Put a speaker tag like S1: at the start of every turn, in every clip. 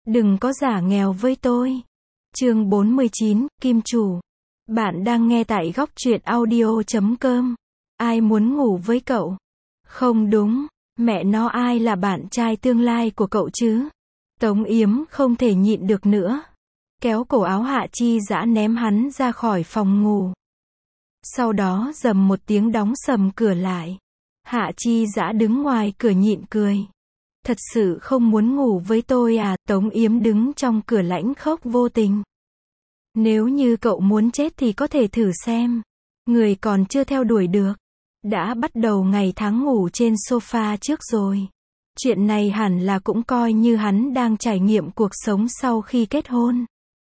S1: Đừng có giả nghèo với tôi. Chương 49, Kim Chủ. Bạn đang nghe tại góc truyện audio.com. Ai muốn ngủ với cậu? Không đúng, mẹ nó ai là bạn trai tương lai của cậu chứ? Tống Yếm không thể nhịn được nữa. Kéo cổ áo Hạ Chi Dã ném hắn ra khỏi phòng ngủ. Sau đó rầm một tiếng đóng sầm cửa lại. Hạ Chi Dã đứng ngoài cửa nhịn cười. Thật sự không muốn ngủ với tôi à? Tống Yếm đứng trong cửa lãnh khốc vô tình. Nếu như cậu muốn chết thì có thể thử xem. Người còn chưa theo đuổi được. Đã bắt đầu ngày tháng ngủ trên sofa trước rồi. Chuyện này hẳn là cũng coi như hắn đang trải nghiệm cuộc sống sau khi kết hôn.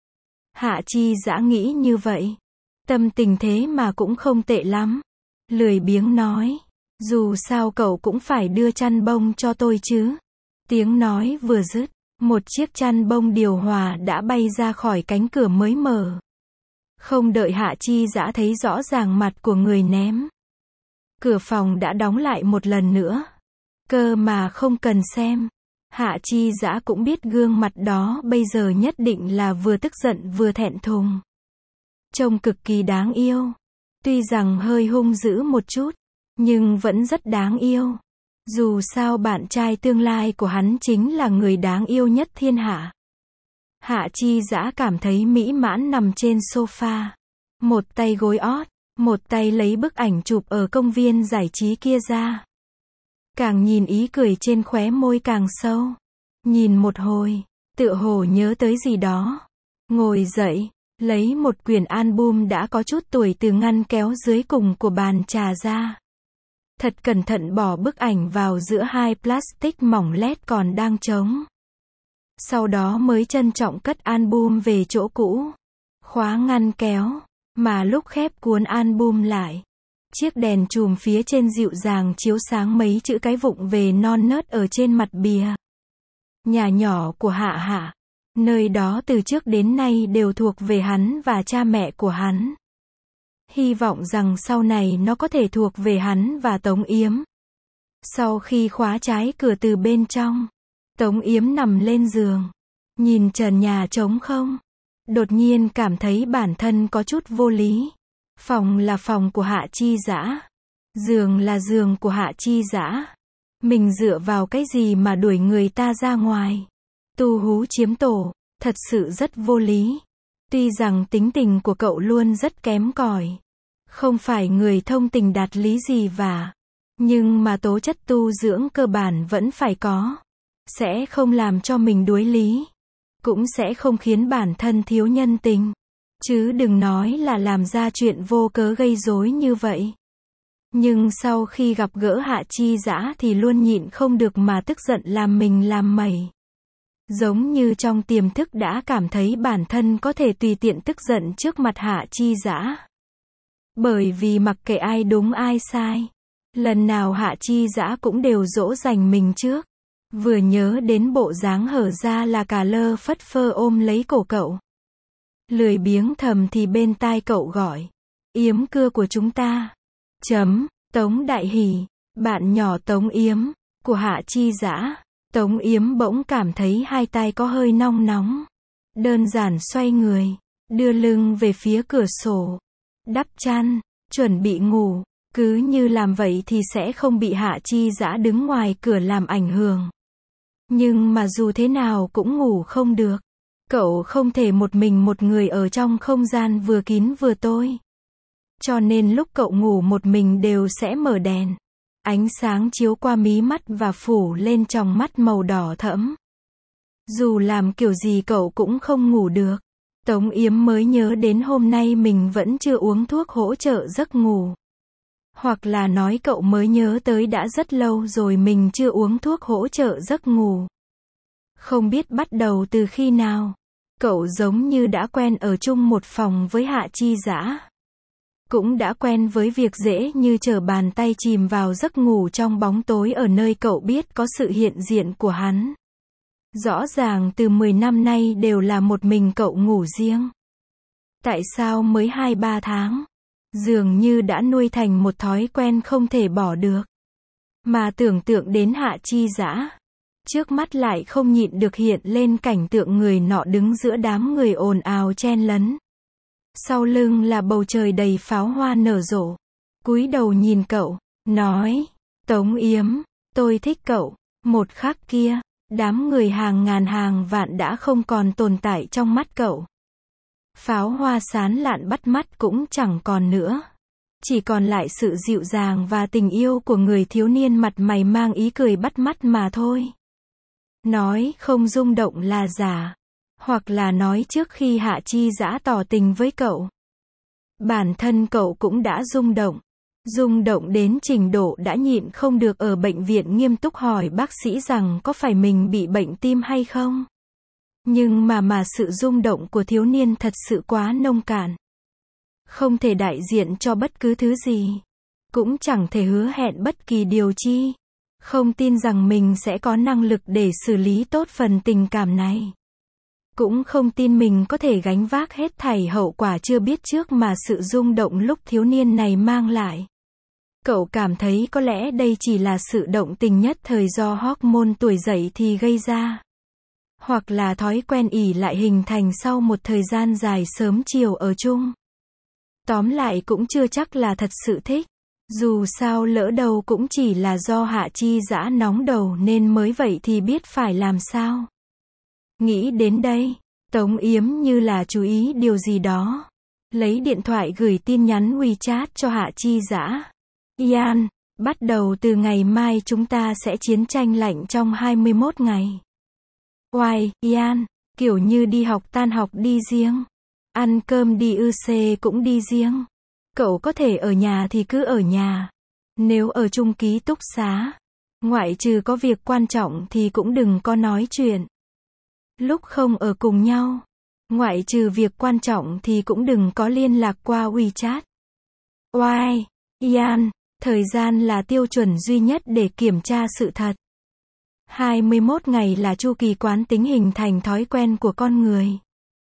S1: Hạ Chi Dã nghĩ như vậy. Tâm tình thế mà cũng không tệ lắm. Lười biếng nói. Dù sao cậu cũng phải đưa chăn bông cho tôi chứ. Tiếng nói vừa dứt, một chiếc chăn bông điều hòa đã bay ra khỏi cánh cửa mới mở. Không đợi Hạ Chi Dã thấy rõ ràng mặt của người ném. Cửa phòng đã đóng lại một lần nữa. Cơ mà không cần xem. Hạ Chi Dã cũng biết gương mặt đó bây giờ nhất định là vừa tức giận vừa thẹn thùng. Trông cực kỳ đáng yêu. Tuy rằng hơi hung dữ một chút, nhưng vẫn rất đáng yêu. Dù sao bạn trai tương lai của hắn chính là người đáng yêu nhất thiên hạ. Hạ Chi Dã cảm thấy mỹ mãn nằm trên sofa. Một tay gối ót, một tay lấy bức ảnh chụp ở công viên giải trí kia ra. Càng nhìn ý cười trên khóe môi càng sâu. Nhìn một hồi, tựa hồ nhớ tới gì đó. Ngồi dậy, lấy một quyển album đã có chút tuổi từ ngăn kéo dưới cùng của bàn trà ra. Thật cẩn thận bỏ bức ảnh vào giữa hai plastic mỏng lét còn đang trống. Sau đó mới trân trọng cất album về chỗ cũ. Khóa ngăn kéo, mà lúc khép cuốn album lại. Chiếc đèn chùm phía trên dịu dàng chiếu sáng mấy chữ cái vụng về non nớt ở trên mặt bìa. Nhà nhỏ của Hạ Hạ. Nơi đó từ trước đến nay đều thuộc về hắn và cha mẹ của hắn. Hy vọng rằng sau này nó có thể thuộc về hắn và Tống Yếm. Sau khi khóa trái cửa từ bên trong, Tống Yếm nằm lên giường. Nhìn trần nhà trống không. Đột nhiên cảm thấy bản thân có chút vô lý. Phòng là phòng của Hạ Chi Dã. Giường là giường của Hạ Chi Dã. Mình dựa vào cái gì mà đuổi người ta ra ngoài? Tu hú chiếm tổ, thật sự rất vô lý. Tuy rằng tính tình của cậu luôn rất kém cỏi. Không phải người thông tình đạt lý gì và. Nhưng mà tố chất tu dưỡng cơ bản vẫn phải có. Sẽ không làm cho mình đuối lý. Cũng sẽ không khiến bản thân thiếu nhân tình. Chứ đừng nói là làm ra chuyện vô cớ gây rối như vậy. Nhưng sau khi gặp gỡ Hạ Chi Dã thì luôn nhịn không được mà tức giận làm mình làm mẩy. Giống như trong tiềm thức đã cảm thấy bản thân có thể tùy tiện tức giận trước mặt Hạ Chi Dã. Bởi vì mặc kệ ai đúng ai sai, lần nào Hạ Chi Dã cũng đều dỗ dành mình trước. Vừa nhớ đến bộ dáng hở ra là cả lơ phất phơ ôm lấy cổ cậu. Lười biếng thầm thì bên tai cậu gọi. Yếm cưa của chúng ta. Tống Đại Hỷ, bạn nhỏ Tống Yếm, của Hạ Chi Dã. Tống Yếm bỗng cảm thấy hai tay có hơi nong nóng. Đơn giản xoay người, đưa lưng về phía cửa sổ. Đắp chăn, chuẩn bị ngủ. Cứ như làm vậy thì sẽ không bị Hạ Chi Dã đứng ngoài cửa làm ảnh hưởng. Nhưng mà dù thế nào cũng ngủ không được. Cậu không thể một mình một người ở trong không gian vừa kín vừa tối. Cho nên lúc cậu ngủ một mình đều sẽ mở đèn. Ánh sáng chiếu qua mí mắt và phủ lên tròng mắt màu đỏ thẫm. Dù làm kiểu gì cậu cũng không ngủ được. Tống Yếm mới nhớ đến hôm nay mình vẫn chưa uống thuốc hỗ trợ giấc ngủ. Hoặc là nói cậu mới nhớ tới đã rất lâu rồi mình chưa uống thuốc hỗ trợ giấc ngủ. Không biết bắt đầu từ khi nào, cậu giống như đã quen ở chung một phòng với Hạ Chi Dã. Cũng đã quen với việc dễ như trở bàn tay chìm vào giấc ngủ trong bóng tối ở nơi cậu biết có sự hiện diện của hắn. Rõ ràng từ 10 năm nay đều là một mình cậu ngủ riêng. Tại sao mới 2-3 tháng? Dường như đã nuôi thành một thói quen không thể bỏ được. Mà tưởng tượng đến Hạ Chi Dã. Trước mắt lại không nhịn được hiện lên cảnh tượng người nọ đứng giữa đám người ồn ào chen lấn. Sau lưng là bầu trời đầy pháo hoa nở rộ. Cúi đầu nhìn cậu, nói, Tống Yếm, tôi thích cậu. Một khắc kia, đám người hàng ngàn hàng vạn đã không còn tồn tại trong mắt cậu. Pháo hoa sán lạn bắt mắt cũng chẳng còn nữa. Chỉ còn lại sự dịu dàng và tình yêu của người thiếu niên mặt mày mang ý cười bắt mắt mà thôi. Nói không rung động là giả. Hoặc là nói trước khi Hạ Chi Dã tỏ tình với cậu, bản thân cậu cũng đã rung động. Rung động đến trình độ đã nhịn không được ở bệnh viện nghiêm túc hỏi bác sĩ rằng có phải mình bị bệnh tim hay không. Nhưng mà sự rung động của thiếu niên thật sự quá nông cạn. Không thể đại diện cho bất cứ thứ gì. Cũng chẳng thể hứa hẹn bất kỳ điều chi. Không tin rằng mình sẽ có năng lực để xử lý tốt phần tình cảm này. Cũng không tin mình có thể gánh vác hết thảy hậu quả chưa biết trước mà sự rung động lúc thiếu niên này mang lại. Cậu cảm thấy có lẽ đây chỉ là sự động tình nhất thời do hormone tuổi dậy thì gây ra. Hoặc là thói quen ỷ lại hình thành sau một thời gian dài sớm chiều ở chung. Tóm lại cũng chưa chắc là thật sự thích. Dù sao lỡ đầu cũng chỉ là do Hạ Chi Dã nóng đầu nên mới vậy thì biết phải làm sao. Nghĩ đến đây, Tống Yếm như là chú ý điều gì đó. Lấy điện thoại gửi tin nhắn WeChat cho Hạ Chi Dã. Ian, bắt đầu từ ngày mai chúng ta sẽ chiến tranh lạnh trong 21 ngày. Oai, Ian, kiểu như đi học tan học đi riêng. Ăn cơm đi UC cũng đi riêng. Cậu có thể ở nhà thì cứ ở nhà. Nếu ở chung ký túc xá, ngoại trừ có việc quan trọng thì cũng đừng có nói chuyện. Lúc không ở cùng nhau, ngoại trừ việc quan trọng thì cũng đừng có liên lạc qua WeChat. Oai, Ian, thời gian là tiêu chuẩn duy nhất để kiểm tra sự thật. 21 ngày là chu kỳ quán tính hình thành thói quen của con người.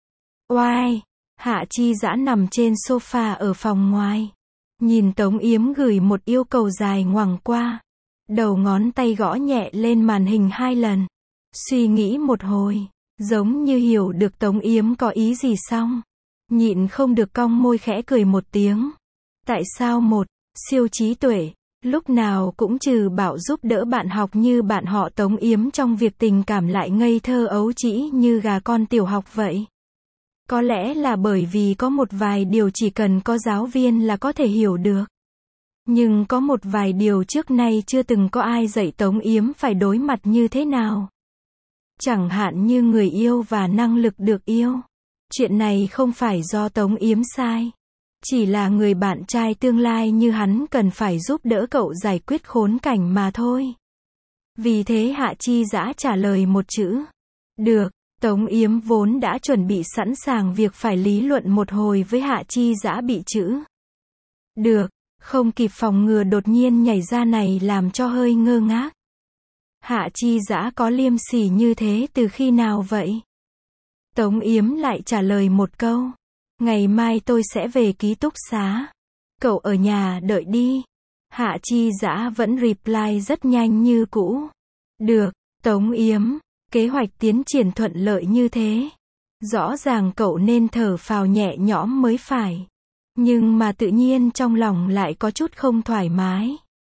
S1: Oai, Hạ Chi Dã nằm trên sofa ở phòng ngoài. Nhìn Tống Yếm gửi một yêu cầu dài ngoằng qua. Đầu ngón tay gõ nhẹ lên màn hình 2 lần. Suy nghĩ một hồi, giống như hiểu được Tống Yếm có ý gì xong. Nhịn không được cong môi khẽ cười một tiếng. Tại sao một siêu trí tuệ, lúc nào cũng trừ bảo giúp đỡ bạn học như bạn họ Tống Yếm trong việc tình cảm lại ngây thơ ấu trĩ như gà con tiểu học vậy? Có lẽ là bởi vì có một vài điều chỉ cần có giáo viên là có thể hiểu được. Nhưng có một vài điều trước nay chưa từng có ai dạy Tống Yếm phải đối mặt như thế nào. Chẳng hạn như người yêu và năng lực được yêu. Chuyện này không phải do Tống Yếm sai. Chỉ là người bạn trai tương lai như hắn cần phải giúp đỡ cậu giải quyết khốn cảnh mà thôi. Vì thế Hạ Chi Dã trả lời một chữ. Được. Tống Yếm vốn đã chuẩn bị sẵn sàng việc phải lý luận một hồi với Hạ Chi Dã bị chữ. Được. Không kịp phòng ngừa đột nhiên nhảy ra này làm cho hơi ngơ ngác. Hạ Chi Dã có liêm sỉ như thế từ khi nào vậy? Tống Yếm lại trả lời một câu. Ngày mai tôi sẽ về ký túc xá. Cậu ở nhà đợi đi. Hạ Chi Dã vẫn reply rất nhanh như cũ. Được, Tống Yếm. Kế hoạch tiến triển thuận lợi như thế. Rõ ràng cậu nên thở phào nhẹ nhõm mới phải. Nhưng mà tự nhiên trong lòng lại có chút không thoải mái.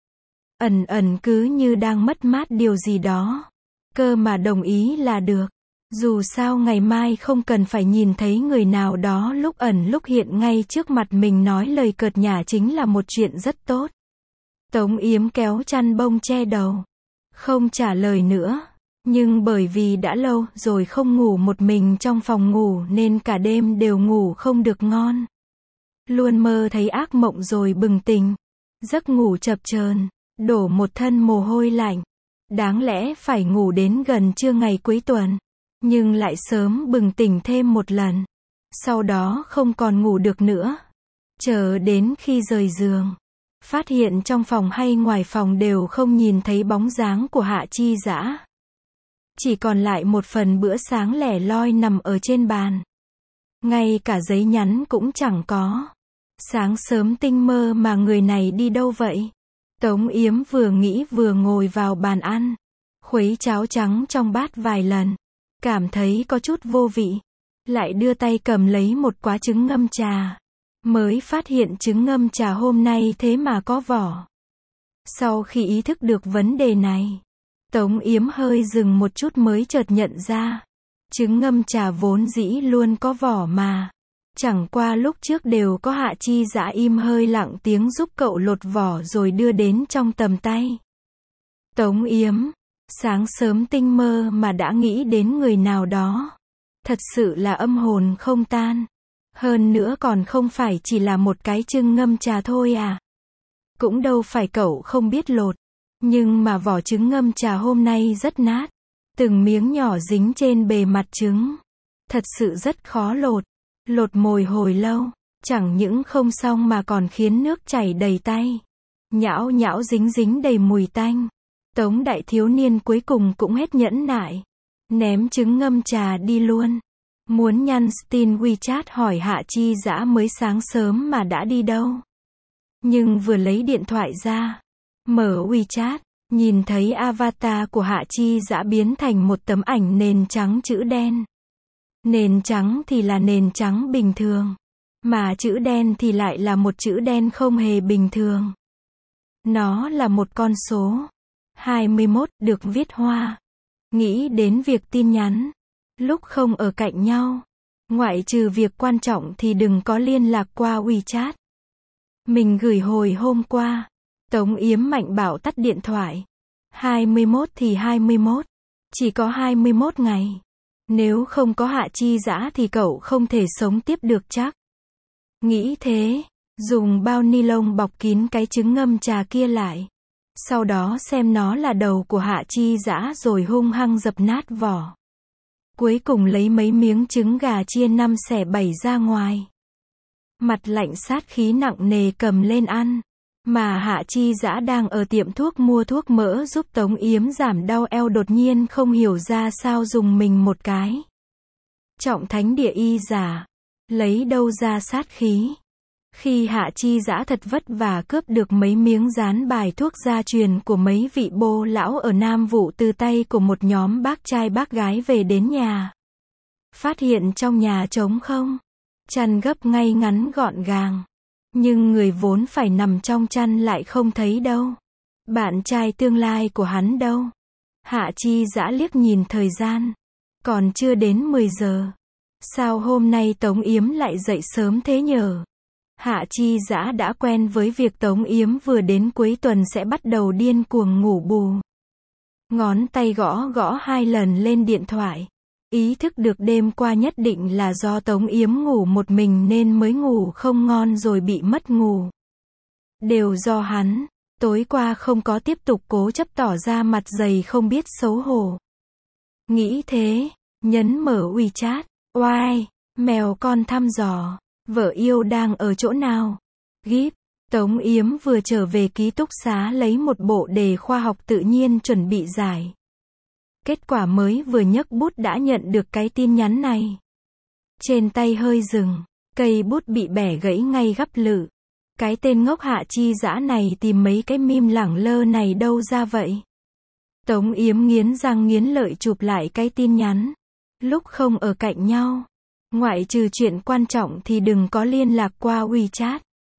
S1: Ẩn ẩn cứ như đang mất mát điều gì đó. Cơ mà đồng ý là được. Dù sao ngày mai không cần phải nhìn thấy người nào đó lúc ẩn lúc hiện ngay trước mặt mình nói lời cợt nhả chính là một chuyện rất tốt. Tống Yếm kéo chăn bông che đầu. Không trả lời nữa. Nhưng bởi vì đã lâu rồi không ngủ một mình trong phòng ngủ nên cả đêm đều ngủ không được ngon. Luôn mơ thấy ác mộng rồi bừng tỉnh. Giấc ngủ chập chờn, đổ một thân mồ hôi lạnh. Đáng lẽ phải ngủ đến gần trưa ngày cuối tuần. Nhưng lại sớm bừng tỉnh thêm một lần. Sau đó không còn ngủ được nữa. Chờ đến khi rời giường. Phát hiện trong phòng hay ngoài phòng đều không nhìn thấy bóng dáng của Hạ Chi Dã. Chỉ còn lại một phần bữa sáng lẻ loi nằm ở trên bàn. Ngay cả giấy nhắn cũng chẳng có. Sáng sớm tinh mơ mà người này đi đâu vậy? Tống Yếm vừa nghĩ vừa ngồi vào bàn ăn. khuấy cháo trắng trong bát vài lần, cảm thấy có chút vô vị, lại đưa tay cầm lấy một quả trứng ngâm trà, mới phát hiện trứng ngâm trà hôm nay thế mà có vỏ. Sau khi ý thức được vấn đề này, Tống Yếm hơi dừng một chút mới chợt nhận ra, trứng ngâm trà vốn dĩ luôn có vỏ mà. Chẳng qua lúc trước đều có Hạ Chi Dã im hơi lặng tiếng giúp cậu lột vỏ rồi đưa đến trong tầm tay. Tống Yếm, sáng sớm tinh mơ mà đã nghĩ đến người nào đó. Thật sự là âm hồn không tan. Hơn nữa còn không phải chỉ là một cái trứng ngâm trà thôi à. Cũng đâu phải cậu không biết lột. Nhưng mà vỏ trứng ngâm trà hôm nay rất nát. Từng miếng nhỏ dính trên bề mặt trứng. Thật sự rất khó lột. Lột mồi hồi lâu, chẳng những không xong mà còn khiến nước chảy đầy tay. Nhão nhão dính dính đầy mùi tanh. Tống đại thiếu niên cuối cùng cũng hết nhẫn nại. Ném trứng ngâm trà đi luôn. Muốn nhắn tin WeChat hỏi Hạ Chi Dã mới sáng sớm mà đã đi đâu. Nhưng vừa lấy điện thoại ra, mở WeChat, nhìn thấy avatar của Hạ Chi Dã biến thành một tấm ảnh nền trắng chữ đen. Nền trắng thì là nền trắng bình thường, mà chữ đen thì lại là một chữ đen không hề bình thường. Nó là một con số 21 được viết hoa. Nghĩ đến việc tin nhắn, lúc không ở cạnh nhau, ngoại trừ việc quan trọng thì đừng có liên lạc qua WeChat. Mình gửi hồi hôm qua. Tống Yếm mạnh bảo tắt điện thoại. 21 thì 21, chỉ có 21 ngày. Nếu không có Hạ Chi Dã thì cậu không thể sống tiếp được chắc. Nghĩ thế, dùng bao ni lông bọc kín cái trứng ngâm trà kia lại. Sau đó xem nó là đầu của Hạ Chi Dã rồi hung hăng dập nát vỏ. Cuối cùng lấy mấy miếng trứng gà chia 5/7 ra ngoài. Mặt lạnh sát khí nặng nề cầm lên ăn. Mà Hạ Chi Dã đang ở tiệm thuốc mua thuốc mỡ giúp Tống Yếm giảm đau eo đột nhiên không hiểu ra sao dùng mình một cái. Trọng thánh địa y giả. Lấy đâu ra sát khí. Khi Hạ Chi Dã thật vất vả cướp được mấy miếng dán bài thuốc gia truyền của mấy vị bô lão ở Nam Vũ từ tay của một nhóm bác trai bác gái về đến nhà. Phát hiện trong nhà trống không. Chăn gấp ngay ngắn gọn gàng. Nhưng người vốn phải nằm trong chăn lại không thấy đâu. Bạn trai tương lai của hắn đâu. Hạ Chi Dã liếc nhìn thời gian. Còn chưa đến 10 giờ. Sao hôm nay Tống Yếm lại dậy sớm thế nhờ? Hạ Chi Dã đã quen với việc Tống Yếm vừa đến cuối tuần sẽ bắt đầu điên cuồng ngủ bù. Ngón tay gõ gõ 2 lần lên điện thoại. Ý thức được đêm qua nhất định là do Tống Yếm ngủ một mình nên mới ngủ không ngon rồi bị mất ngủ. Đều do hắn, tối qua không có tiếp tục cố chấp tỏ ra mặt dày không biết xấu hổ. Nghĩ thế, nhấn mở WeChat, oai, mèo con thăm dò, vợ yêu đang ở chỗ nào? Gíp, Tống Yếm vừa trở về ký túc xá lấy một bộ đề khoa học tự nhiên chuẩn bị giải. Kết quả mới vừa nhấc bút đã nhận được cái tin nhắn này. Trên tay hơi dừng, cây bút bị bẻ gãy ngay gấp lự. Cái tên ngốc Hạ Chi Dã này tìm mấy cái meme lẳng lơ này đâu ra vậy? Tống Yếm nghiến răng nghiến lợi chụp lại cái tin nhắn. Lúc không ở cạnh nhau, ngoại trừ chuyện quan trọng thì đừng có liên lạc qua WeChat.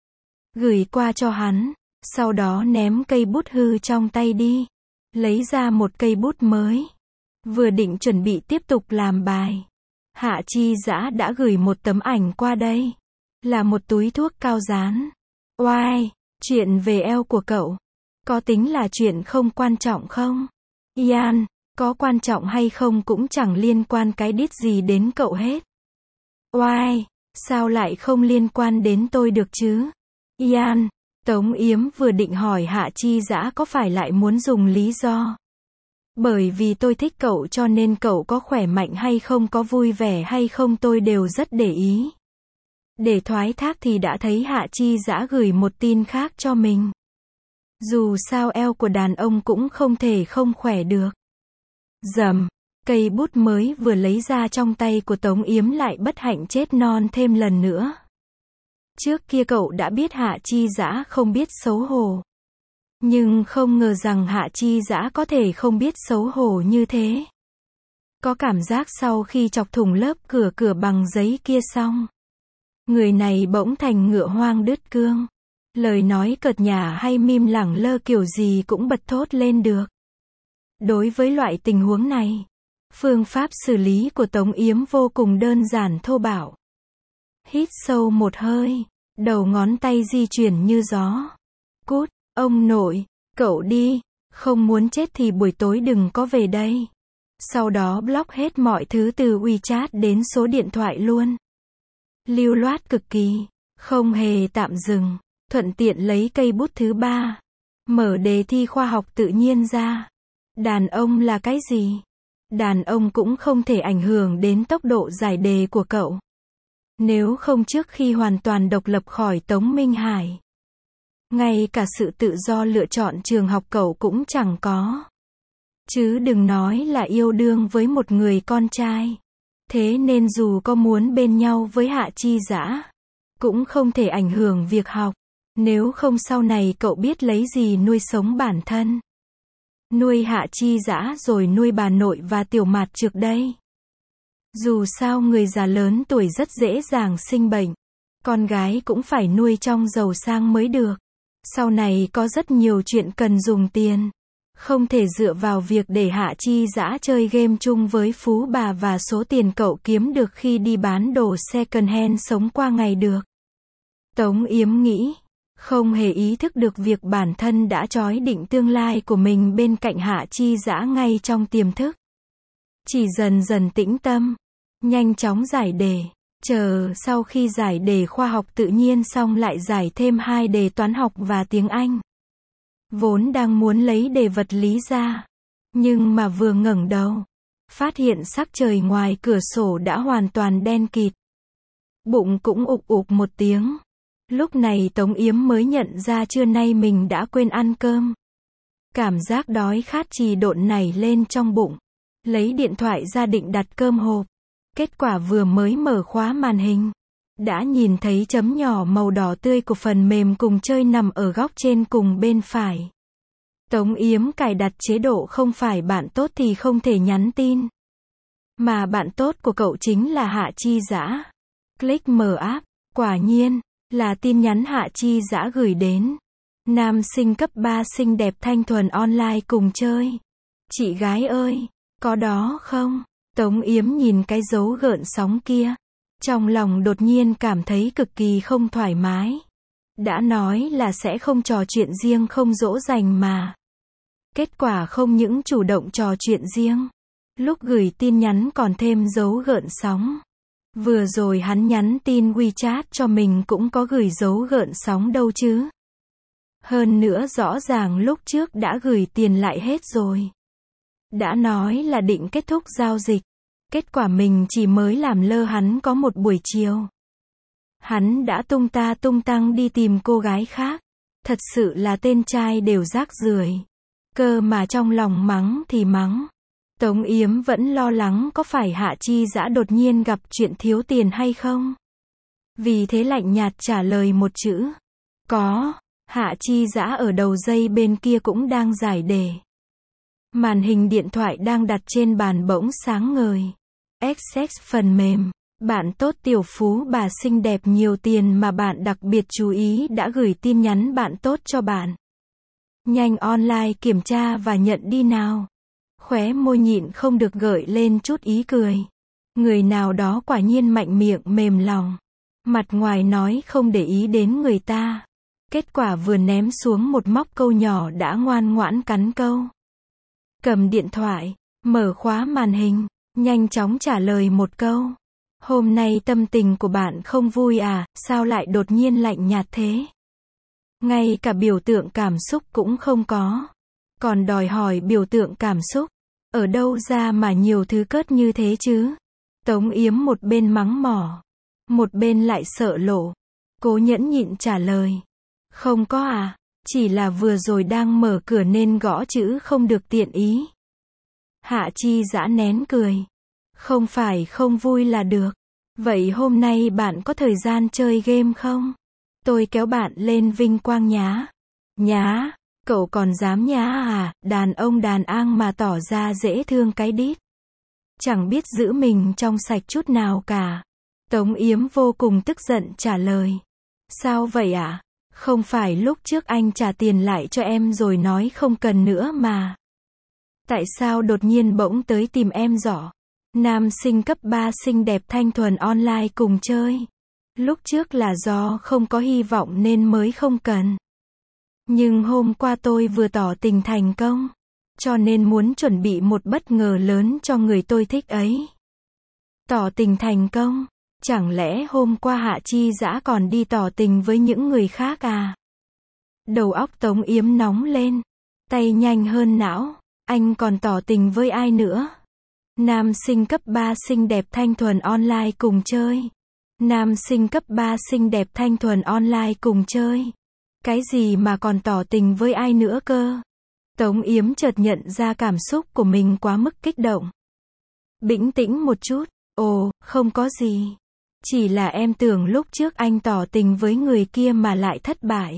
S1: Gửi qua cho hắn, sau đó ném cây bút hư trong tay đi. Lấy ra một cây bút mới. Vừa định chuẩn bị tiếp tục làm bài. Hạ Chi Dã đã gửi một tấm ảnh qua đây. Là một túi thuốc cao dán. Oai, chuyện về eo của cậu. Có tính là chuyện không quan trọng không? Ian, có quan trọng hay không cũng chẳng liên quan cái đít gì đến cậu hết. Oai, sao lại không liên quan đến tôi được chứ? Ian, Tống Yếm vừa định hỏi Hạ Chi Dã có phải lại muốn dùng lý do. Bởi vì tôi thích cậu cho nên cậu có khỏe mạnh hay không có vui vẻ hay không tôi đều rất để ý. Để thoái thác thì đã thấy Hạ Chi Dã gửi một tin khác cho mình. Dù sao eo của đàn ông cũng không thể không khỏe được. Dầm, cây bút mới vừa lấy ra trong tay của Tống Yếm lại bất hạnh chết non thêm lần nữa. Trước kia cậu đã biết Hạ Chi Dã không biết xấu hổ. Nhưng không ngờ rằng Hạ Chi Dã có thể không biết xấu hổ như thế. Có cảm giác sau khi chọc thủng lớp cửa bằng giấy kia xong, người này bỗng thành ngựa hoang đứt cương. Lời nói cợt nhả hay mím lẳng lơ kiểu gì cũng bật thốt lên được. Đối với loại tình huống này, phương pháp xử lý của Tống Yếm vô cùng đơn giản thô bạo. Hít sâu một hơi, đầu ngón tay di chuyển như gió. Cút, ông nội, cậu đi, không muốn chết thì buổi tối đừng có về đây. Sau đó block hết mọi thứ từ WeChat đến số điện thoại luôn. Lưu loát cực kỳ, không hề tạm dừng, thuận tiện lấy cây bút thứ 3, mở đề thi khoa học tự nhiên ra. Đàn ông là cái gì? Đàn ông cũng không thể ảnh hưởng đến tốc độ giải đề của cậu. Nếu không trước khi hoàn toàn độc lập khỏi Tống Minh Hải, ngay cả sự tự do lựa chọn trường học cậu cũng chẳng có. Chứ đừng nói là yêu đương với một người con trai. Thế nên dù có muốn bên nhau với Hạ Chi Dã, cũng không thể ảnh hưởng việc học. Nếu không sau này cậu biết lấy gì nuôi sống bản thân. Nuôi Hạ Chi Dã rồi nuôi bà nội và Tiểu Mạt trước đây. Dù sao người già lớn tuổi rất dễ dàng sinh bệnh. Con gái cũng phải nuôi trong giàu sang mới được. Sau này có rất nhiều chuyện cần dùng tiền. Không thể dựa vào việc để Hạ Chi Dã chơi game chung với phú bà và số tiền cậu kiếm được khi đi bán đồ second hand sống qua ngày được. Tống Yếm nghĩ, không hề ý thức được việc bản thân đã trói định tương lai của mình bên cạnh Hạ Chi Dã ngay trong tiềm thức. Chỉ dần dần tĩnh tâm, nhanh chóng giải đề, chờ sau khi giải đề khoa học tự nhiên xong lại giải thêm 2 đề toán học và tiếng Anh. Vốn đang muốn lấy đề vật lý ra, nhưng mà vừa ngẩng đầu, phát hiện sắc trời ngoài cửa sổ đã hoàn toàn đen kịt. Bụng cũng ục ục một tiếng. Lúc này Tống Yếm mới nhận ra trưa nay mình đã quên ăn cơm. Cảm giác đói khát trì độn nảy lên trong bụng. Lấy điện thoại ra định đặt cơm hộp. Kết quả vừa mới mở khóa màn hình, đã nhìn thấy chấm nhỏ màu đỏ tươi của phần mềm cùng chơi nằm ở góc trên cùng bên phải. Tống Yếm cài đặt chế độ không phải bạn tốt thì không thể nhắn tin. Mà bạn tốt của cậu chính là Hạ Chi Dã. Click mở app, quả nhiên là tin nhắn Hạ Chi Dã gửi đến. Nam sinh cấp 3 xinh đẹp thanh thuần online cùng chơi. Chị gái ơi, có đó không? Tống Yếm nhìn cái dấu gợn sóng kia. Trong lòng đột nhiên cảm thấy cực kỳ không thoải mái. Đã nói là sẽ không trò chuyện riêng không dỗ dành mà. Kết quả không những chủ động trò chuyện riêng. Lúc gửi tin nhắn còn thêm dấu gợn sóng. Vừa rồi hắn nhắn tin WeChat cho mình cũng có gửi dấu gợn sóng đâu chứ. Hơn nữa rõ ràng lúc trước đã gửi tiền lại hết rồi. Đã nói là định kết thúc giao dịch. Kết quả mình chỉ mới làm lơ hắn có một buổi chiều. Hắn đã tung ta tung tăng đi tìm cô gái khác. Thật sự là tên trai đều rác rưởi. Cơ mà trong lòng mắng thì mắng. Tống Yếm vẫn lo lắng có phải Hạ Chi Dã đột nhiên gặp chuyện thiếu tiền hay không. Vì thế lạnh nhạt trả lời một chữ. Có. Hạ Chi Dã ở đầu dây bên kia cũng đang giải đề. Màn hình điện thoại đang đặt trên bàn bỗng sáng ngời. XX phần mềm. Bạn tốt tiểu phú bà xinh đẹp nhiều tiền mà bạn đặc biệt chú ý đã gửi tin nhắn bạn tốt cho bạn. Nhanh online kiểm tra và nhận đi nào. Khóe môi nhịn không được gợi lên chút ý cười. Người nào đó quả nhiên mạnh miệng mềm lòng. Mặt ngoài nói không để ý đến người ta. Kết quả vừa ném xuống một móc câu nhỏ đã ngoan ngoãn cắn câu. Cầm điện thoại, mở khóa màn hình, nhanh chóng trả lời một câu. Hôm nay tâm tình của bạn không vui à, sao lại đột nhiên lạnh nhạt thế? Ngay cả biểu tượng cảm xúc cũng không có. Còn đòi hỏi biểu tượng cảm xúc. Ở đâu ra mà nhiều thứ cớt như thế chứ? Tống Yếm một bên mắng mỏ, một bên lại sợ lộ. Cố nhẫn nhịn trả lời. Không có à, chỉ là vừa rồi đang mở cửa nên gõ chữ không được tiện ý. Hạ Chi Dã nén cười. Không phải không vui là được. Vậy hôm nay bạn có thời gian chơi game không? Tôi kéo bạn lên vinh quang nhá. Nhá. Cậu còn dám nhá à, đàn ông đàn ang mà tỏ ra dễ thương cái đít. Chẳng biết giữ mình trong sạch chút nào cả. Tống Yếm vô cùng tức giận trả lời. Sao vậy ạ? Không phải lúc trước anh trả tiền lại cho em rồi nói không cần nữa mà. Tại sao đột nhiên bỗng tới tìm em giỏ? Nam sinh cấp 3 xinh đẹp thanh thuần online cùng chơi. Lúc trước là do không có hy vọng nên mới không cần. Nhưng hôm qua tôi vừa tỏ tình thành công. Cho nên muốn chuẩn bị một bất ngờ lớn cho người tôi thích ấy. Tỏ tình thành công? Chẳng lẽ hôm qua Hạ Chi Dã còn đi tỏ tình với những người khác à? Đầu óc Tống Yếm nóng lên. Tay nhanh hơn não. Anh còn tỏ tình với ai nữa? Nam sinh cấp 3 xinh đẹp thanh thuần online cùng chơi. Nam sinh cấp 3 xinh đẹp thanh thuần online cùng chơi. Cái gì mà còn tỏ tình với ai nữa cơ? Tống Yếm chợt nhận ra cảm xúc của mình quá mức kích động. Bĩnh tĩnh một chút. Ồ, không có gì. Chỉ là em tưởng lúc trước anh tỏ tình với người kia mà lại thất bại.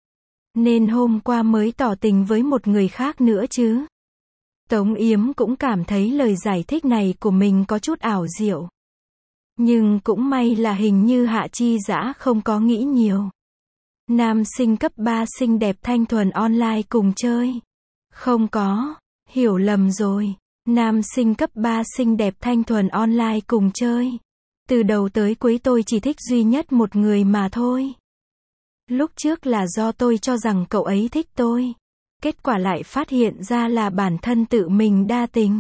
S1: Nên hôm qua mới tỏ tình với một người khác nữa chứ. Tống Yếm cũng cảm thấy lời giải thích này của mình có chút ảo diệu. Nhưng cũng may là hình như Hạ Chi Dã không có nghĩ nhiều. Nam sinh cấp 3 xinh đẹp thanh thuần online cùng chơi. Không có, hiểu lầm rồi. Nam sinh cấp 3 xinh đẹp thanh thuần online cùng chơi. Từ đầu tới cuối tôi chỉ thích duy nhất một người mà thôi. Lúc trước là do tôi cho rằng cậu ấy thích tôi. Kết quả lại phát hiện ra là bản thân tự mình đa tình.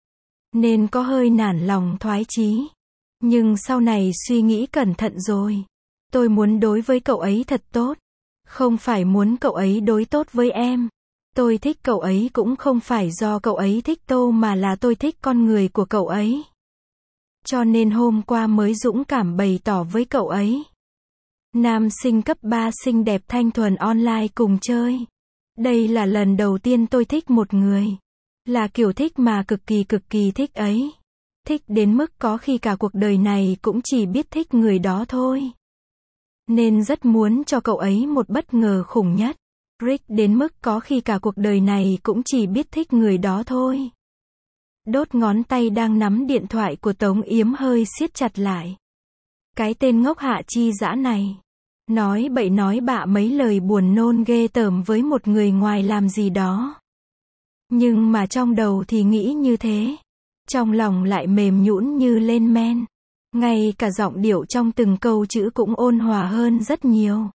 S1: Nên có hơi nản lòng thoái chí. Nhưng sau này suy nghĩ cẩn thận rồi. Tôi muốn đối với cậu ấy thật tốt. Không phải muốn cậu ấy đối tốt với em. Tôi thích cậu ấy cũng không phải do cậu ấy thích tôi mà là tôi thích con người của cậu ấy. Cho nên hôm qua mới dũng cảm bày tỏ với cậu ấy. Nam sinh cấp 3 xinh đẹp thanh thuần online cùng chơi. Đây là lần đầu tiên tôi thích một người. Là kiểu thích mà cực kỳ thích ấy. Thích đến mức có khi cả cuộc đời này cũng chỉ biết thích người đó thôi. Nên rất muốn cho cậu ấy một bất ngờ khủng nhất. Rick đến mức có khi cả cuộc đời này cũng chỉ biết thích người đó thôi. Đốt ngón tay đang nắm điện thoại của Tống Yếm hơi siết chặt lại. Cái tên ngốc Hạ Chi Dã này. Nói bậy nói bạ mấy lời buồn nôn ghê tởm với một người ngoài làm gì đó. Nhưng mà trong đầu thì nghĩ như thế. Trong lòng lại mềm nhũn như lên men. Ngay cả giọng điệu trong từng câu chữ cũng ôn hòa hơn rất nhiều.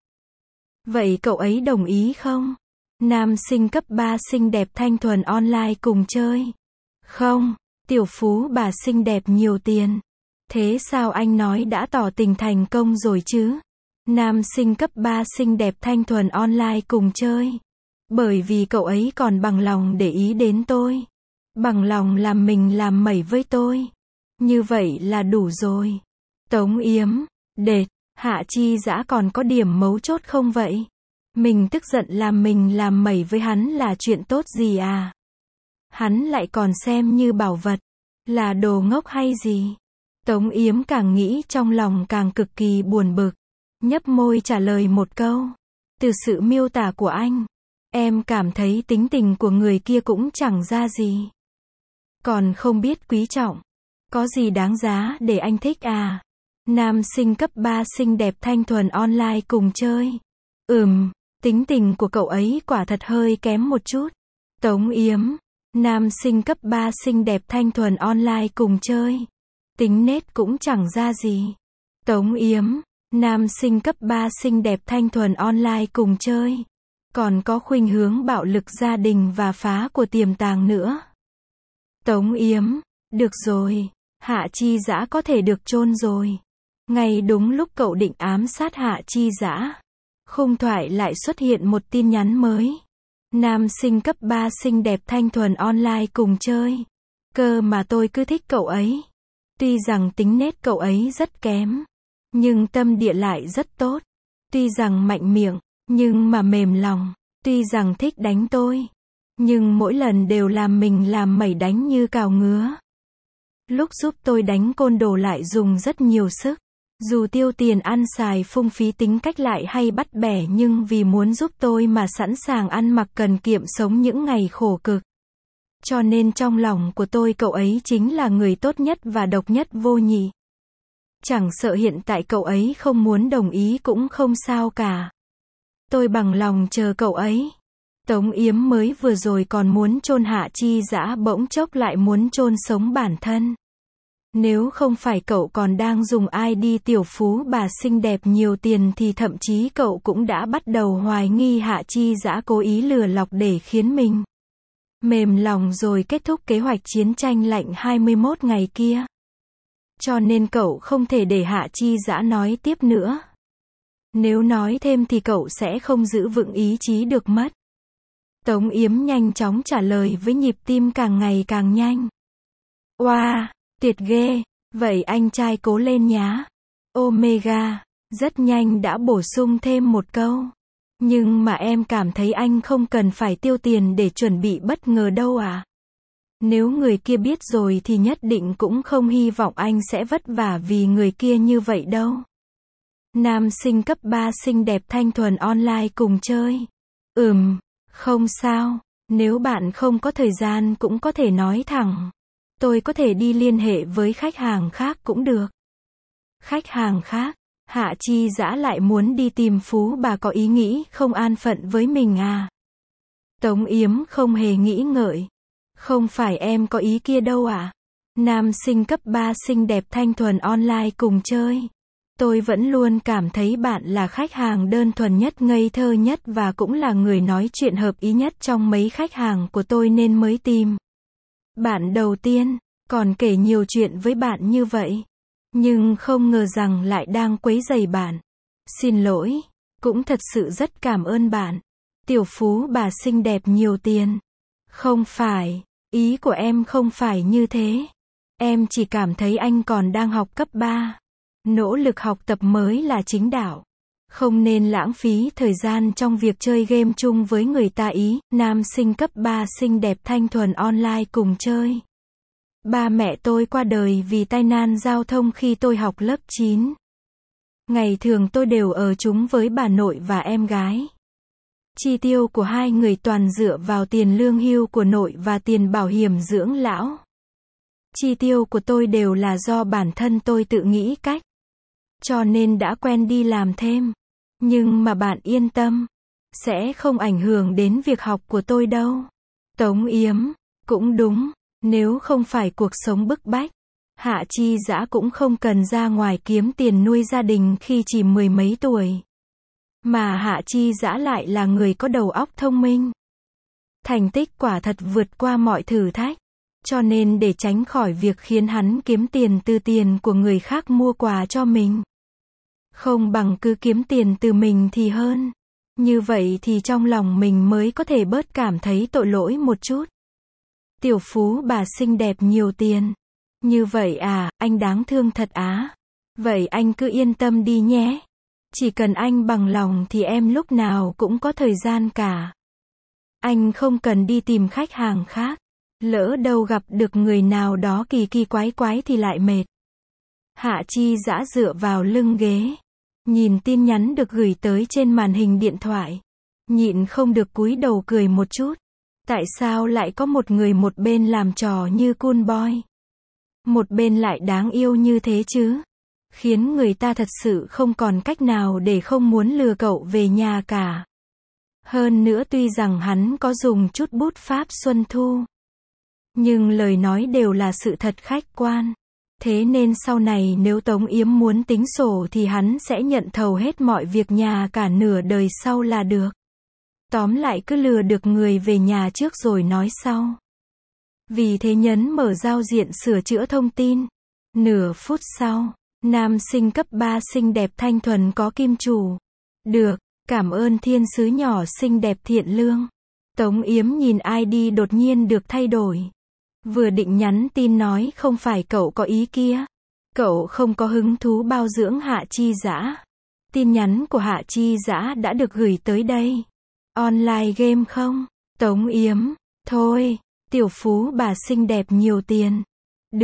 S1: Vậy cậu ấy đồng ý không? Nam sinh cấp 3 xinh đẹp thanh thuần online cùng chơi. Không, tiểu phú bà xinh đẹp nhiều tiền. Thế sao anh nói đã tỏ tình thành công rồi chứ? Nam sinh cấp 3 xinh đẹp thanh thuần online cùng chơi. Bởi vì cậu ấy còn bằng lòng để ý đến tôi. Bằng lòng làm mình làm mẩy với tôi. Như vậy là đủ rồi. Tống Yếm, đệt, Hạ Chi Dã còn có điểm mấu chốt không vậy? Mình tức giận làm mình làm mẩy với hắn là chuyện tốt gì à? Hắn lại còn xem như bảo vật. Là đồ ngốc hay gì? Tống Yếm càng nghĩ trong lòng càng cực kỳ buồn bực. Nhấp môi trả lời một câu. Từ sự miêu tả của anh, em cảm thấy tính tình của người kia cũng chẳng ra gì. Còn không biết quý trọng. Có gì đáng giá để anh thích à? Nam sinh cấp 3 xinh đẹp thanh thuần online cùng chơi. Tính tình của cậu ấy quả thật hơi kém một chút. Tống Yếm, nam sinh cấp 3 xinh đẹp thanh thuần online cùng chơi. Tính nết cũng chẳng ra gì. Tống Yếm, nam sinh cấp 3 xinh đẹp thanh thuần online cùng chơi. Còn có khuynh hướng bạo lực gia đình và phá của tiềm tàng nữa. Tống Yếm, được rồi, Hạ Chi Dã có thể được chôn rồi. Ngay đúng lúc cậu định ám sát Hạ Chi Dã, khung thoại lại xuất hiện một tin nhắn mới. Nam sinh cấp 3 xinh đẹp thanh thuần online cùng chơi. Cơ mà tôi cứ thích cậu ấy. Tuy rằng tính nết cậu ấy rất kém, nhưng tâm địa lại rất tốt. Tuy rằng mạnh miệng, nhưng mà mềm lòng. Tuy rằng thích đánh tôi, nhưng mỗi lần đều làm mình làm mẩy đánh như cào ngứa. Lúc giúp tôi đánh côn đồ lại dùng rất nhiều sức. Dù tiêu tiền ăn xài phung phí tính cách lại hay bắt bẻ nhưng vì muốn giúp tôi mà sẵn sàng ăn mặc cần kiệm sống những ngày khổ cực. Cho nên trong lòng của tôi cậu ấy chính là người tốt nhất và độc nhất vô nhị. Chẳng sợ hiện tại cậu ấy không muốn đồng ý cũng không sao cả. Tôi bằng lòng chờ cậu ấy. Tống Yếm mới vừa rồi còn muốn chôn Hạ Chi Dã bỗng chốc lại muốn chôn sống bản thân. Nếu không phải cậu còn đang dùng ID tiểu phú bà xinh đẹp nhiều tiền thì thậm chí cậu cũng đã bắt đầu hoài nghi Hạ Chi Dã cố ý lừa lọc để khiến mình mềm lòng rồi kết thúc kế hoạch chiến tranh lạnh 21 ngày kia. Cho nên cậu không thể để Hạ Chi Dã nói tiếp nữa. Nếu nói thêm thì cậu sẽ không giữ vững ý chí được mất. Tống Yếm nhanh chóng trả lời với nhịp tim càng ngày càng nhanh. Oa, tuyệt ghê, vậy anh trai cố lên nhá. Omega, rất nhanh đã bổ sung thêm một câu. Nhưng mà em cảm thấy anh không cần phải tiêu tiền để chuẩn bị bất ngờ đâu à. Nếu người kia biết rồi thì nhất định cũng không hy vọng anh sẽ vất vả vì người kia như vậy đâu. Nam sinh cấp 3 xinh đẹp thanh thuần online cùng chơi. Không sao, nếu bạn không có thời gian cũng có thể nói thẳng. Tôi có thể đi liên hệ với khách hàng khác cũng được. Khách hàng khác, Hạ Chi Dã lại muốn đi tìm phú bà có ý nghĩ không an phận với mình à? Tống Yếm không hề nghĩ ngợi. Không phải em có ý kia đâu à? Nam sinh cấp 3 xinh đẹp thanh thuần online cùng chơi. Tôi vẫn luôn cảm thấy bạn là khách hàng đơn thuần nhất, ngây thơ nhất và cũng là người nói chuyện hợp ý nhất trong mấy khách hàng của tôi nên mới tìm bạn đầu tiên, còn kể nhiều chuyện với bạn như vậy. Nhưng không ngờ rằng lại đang quấy rầy bạn. Xin lỗi, cũng thật sự rất cảm ơn bạn. Tiểu phú bà xinh đẹp nhiều tiền. Không phải, ý của em không phải như thế. Em chỉ cảm thấy anh còn đang học cấp 3. Nỗ lực học tập mới là chính đạo. Không nên lãng phí thời gian trong việc chơi game chung với người ta ý. Nam sinh cấp 3 xinh đẹp thanh thuần online cùng chơi. Ba mẹ tôi qua đời vì tai nạn giao thông khi tôi học lớp 9. Ngày thường tôi đều ở chung với bà nội và em gái. Chi tiêu của hai người toàn dựa vào tiền lương hưu của nội và tiền bảo hiểm dưỡng lão. Chi tiêu của tôi đều là do bản thân tôi tự nghĩ cách. Cho nên đã quen đi làm thêm. Nhưng mà bạn yên tâm, sẽ không ảnh hưởng đến việc học của tôi đâu. Tống Yếm, cũng đúng, nếu không phải cuộc sống bức bách, Hạ Chi Dã cũng không cần ra ngoài kiếm tiền nuôi gia đình khi chỉ mười mấy tuổi. Mà Hạ Chi Dã lại là người có đầu óc thông minh. Thành tích quả thật vượt qua mọi thử thách. Cho nên để tránh khỏi việc khiến hắn kiếm tiền từ tiền của người khác mua quà cho mình, không bằng cứ kiếm tiền từ mình thì hơn. Như vậy thì trong lòng mình mới có thể bớt cảm thấy tội lỗi một chút. Tiểu phú bà xinh đẹp nhiều tiền. Như vậy à, anh đáng thương thật á. Vậy anh cứ yên tâm đi nhé. Chỉ cần anh bằng lòng thì em lúc nào cũng có thời gian cả. Anh không cần đi tìm khách hàng khác. Lỡ đâu gặp được người nào đó kỳ kỳ quái quái thì lại mệt. Hạ Chi Dã dựa vào lưng ghế. Nhìn tin nhắn được gửi tới trên màn hình điện thoại. Nhịn không được cúi đầu cười một chút. Tại sao lại có một người một bên làm trò như cool boy, một bên lại đáng yêu như thế chứ? Khiến người ta thật sự không còn cách nào để không muốn lừa cậu về nhà cả. Hơn nữa tuy rằng hắn có dùng chút bút pháp Xuân Thu, nhưng lời nói đều là sự thật khách quan. Thế nên sau này nếu Tống Yếm muốn tính sổ thì hắn sẽ nhận thầu hết mọi việc nhà cả nửa đời sau là được. Tóm lại cứ lừa được người về nhà trước rồi nói sau. Vì thế nhấn mở giao diện sửa chữa thông tin. Nửa phút sau, nam sinh cấp 3 xinh đẹp thanh thuần có kim chủ. Được, cảm ơn thiên sứ nhỏ xinh đẹp thiện lương. Tống Yếm nhìn ID đột nhiên được thay đổi. Vừa định nhắn tin nói không phải cậu có ý kia. Cậu không có hứng thú bao dưỡng Hạ Chi Dã. Tin nhắn của Hạ Chi Dã đã được gửi tới đây. Online game không? Tống Yếm, thôi, tiểu phú bà xinh đẹp nhiều tiền. Được,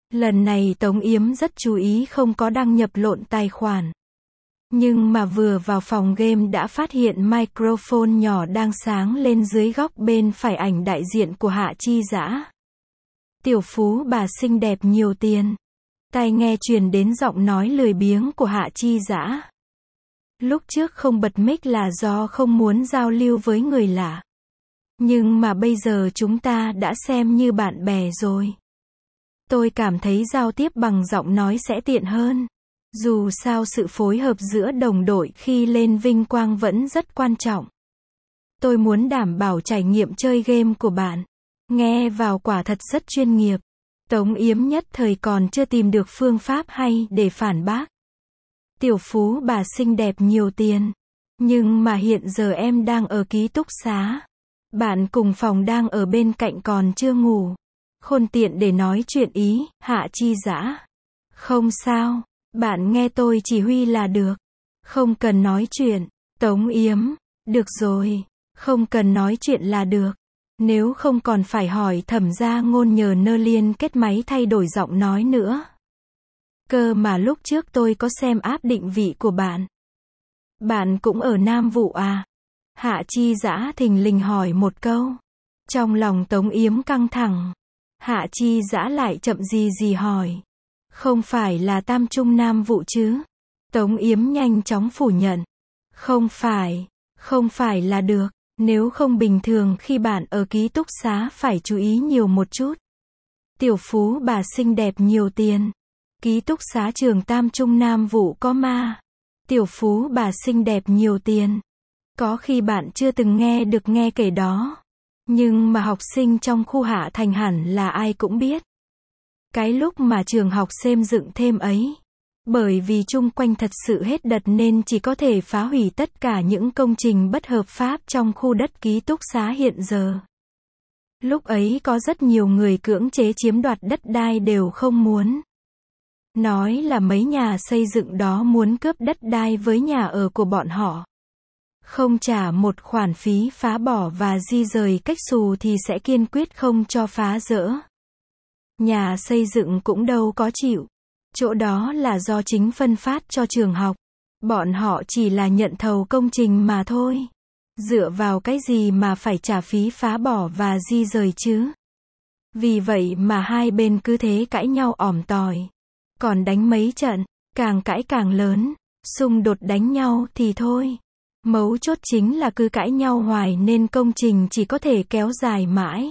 S1: Lần này Tống Yếm rất chú ý không có đăng nhập lộn tài khoản. Nhưng mà vừa vào phòng game đã phát hiện microphone nhỏ đang sáng lên dưới góc bên phải ảnh đại diện của Hạ Chi Dã. Tiểu phú bà xinh đẹp nhiều tiền. Tai nghe truyền đến giọng nói lười biếng của Hạ Chi Dã. Lúc trước không bật mic là do không muốn giao lưu với người lạ. Nhưng mà bây giờ chúng ta đã xem như bạn bè rồi. Tôi cảm thấy giao tiếp bằng giọng nói sẽ tiện hơn. Dù sao sự phối hợp giữa đồng đội khi lên vinh quang vẫn rất quan trọng. Tôi muốn đảm bảo trải nghiệm chơi game của bạn. Nghe vào quả thật rất chuyên nghiệp. Tống Yếm nhất thời còn chưa tìm được phương pháp hay để phản bác. Tiểu phú bà xinh đẹp nhiều tiền. Nhưng mà hiện giờ em đang ở ký túc xá. Bạn cùng phòng đang ở bên cạnh còn chưa ngủ. Khôn tiện để nói chuyện ý, Hạ Chi Dã. Không sao, bạn nghe tôi chỉ huy là được. Không cần nói chuyện. Tống Yếm. Được rồi, không cần nói chuyện là được. Nếu không còn phải hỏi Thẩm Gia Ngôn nhờ Nơ Liên kết máy thay đổi giọng nói nữa. Cơ mà lúc trước tôi có xem app định vị của bạn. Bạn cũng ở Nam Vụ à? Hạ Chi Dã thình lình hỏi một câu. Trong lòng Tống Yếm căng thẳng. Hạ Chi Dã lại chậm gì hỏi. Không phải là Tam Trung Nam Vụ chứ? Tống Yếm nhanh chóng phủ nhận. Không phải là được. Nếu không bình thường khi bạn ở ký túc xá phải chú ý nhiều một chút. Tiểu phú bà xinh đẹp nhiều tiền. Ký túc xá trường Tam Trung Nam Vụ có ma. Tiểu phú bà xinh đẹp nhiều tiền. Có khi bạn chưa từng nghe kể đó. Nhưng mà học sinh trong khu Hạ Thành hẳn là ai cũng biết. Cái lúc mà trường học xây dựng thêm ấy. Bởi vì chung quanh thật sự hết đợt nên chỉ có thể phá hủy tất cả những công trình bất hợp pháp trong khu đất ký túc xá hiện giờ. Lúc ấy có rất nhiều người cưỡng chế chiếm đoạt đất đai đều không muốn. Nói là mấy nhà xây dựng đó muốn cướp đất đai với nhà ở của bọn họ. Không trả một khoản phí phá bỏ và di rời cách xù thì sẽ kiên quyết không cho phá dỡ. Nhà xây dựng cũng đâu có chịu. Chỗ đó là do chính phân phát cho trường học. Bọn họ chỉ là nhận thầu công trình mà thôi. Dựa vào cái gì mà phải trả phí phá bỏ và di rời chứ? Vì vậy mà hai bên cứ thế cãi nhau ỏm tỏi. Còn đánh mấy trận, càng cãi càng lớn. Xung đột đánh nhau thì thôi. Mấu chốt chính là cứ cãi nhau hoài nên công trình chỉ có thể kéo dài mãi.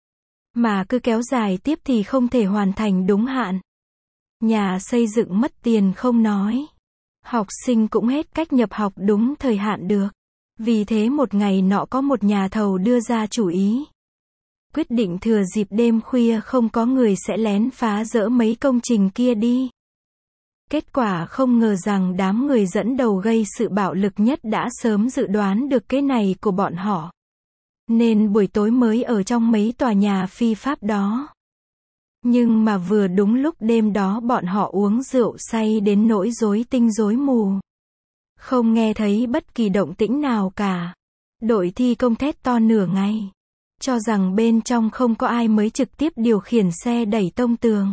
S1: Mà cứ kéo dài tiếp thì không thể hoàn thành đúng hạn. Nhà xây dựng mất tiền không nói. Học sinh cũng hết cách nhập học đúng thời hạn được. Vì thế một ngày nọ có một nhà thầu đưa ra chủ ý. Quyết định thừa dịp đêm khuya không có người sẽ lén phá dỡ mấy công trình kia đi. Kết quả không ngờ rằng đám người dẫn đầu gây sự bạo lực nhất đã sớm dự đoán được cái này của bọn họ. Nên buổi tối mới ở trong mấy tòa nhà phi pháp đó. Nhưng mà vừa đúng lúc đêm đó bọn họ uống rượu say đến nỗi rối tinh rối mù. Không nghe thấy bất kỳ động tĩnh nào cả. Đội thi công thét to nửa ngày. Cho rằng bên trong không có ai mới trực tiếp điều khiển xe đẩy tông tường.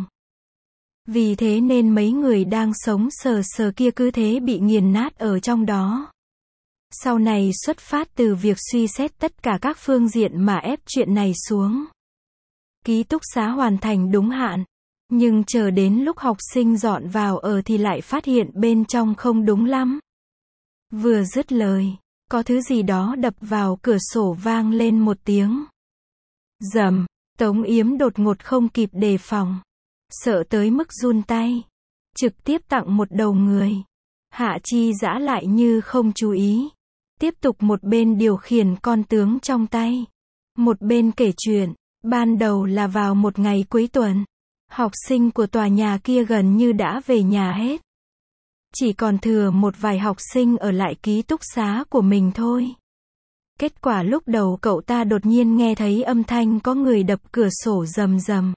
S1: Vì thế nên mấy người đang sống sờ sờ kia cứ thế bị nghiền nát ở trong đó. Sau này xuất phát từ việc suy xét tất cả các phương diện mà ép chuyện này xuống. Ký túc xá hoàn thành đúng hạn. Nhưng chờ đến lúc học sinh dọn vào ở thì lại phát hiện bên trong không đúng lắm. Vừa dứt lời, có thứ gì đó đập vào cửa sổ vang lên một tiếng. Rầm, Tống Yếm đột ngột không kịp đề phòng. Sợ tới mức run tay. Trực tiếp tặng một đầu người. Hạ Chi Dã lại như không chú ý. Tiếp tục một bên điều khiển con tướng trong tay. Một bên kể chuyện. Ban đầu là vào một ngày cuối tuần. Học sinh của tòa nhà kia gần như đã về nhà hết. Chỉ còn thừa một vài học sinh ở lại ký túc xá của mình thôi. Kết quả lúc đầu cậu ta đột nhiên nghe thấy âm thanh có người đập cửa sổ rầm rầm.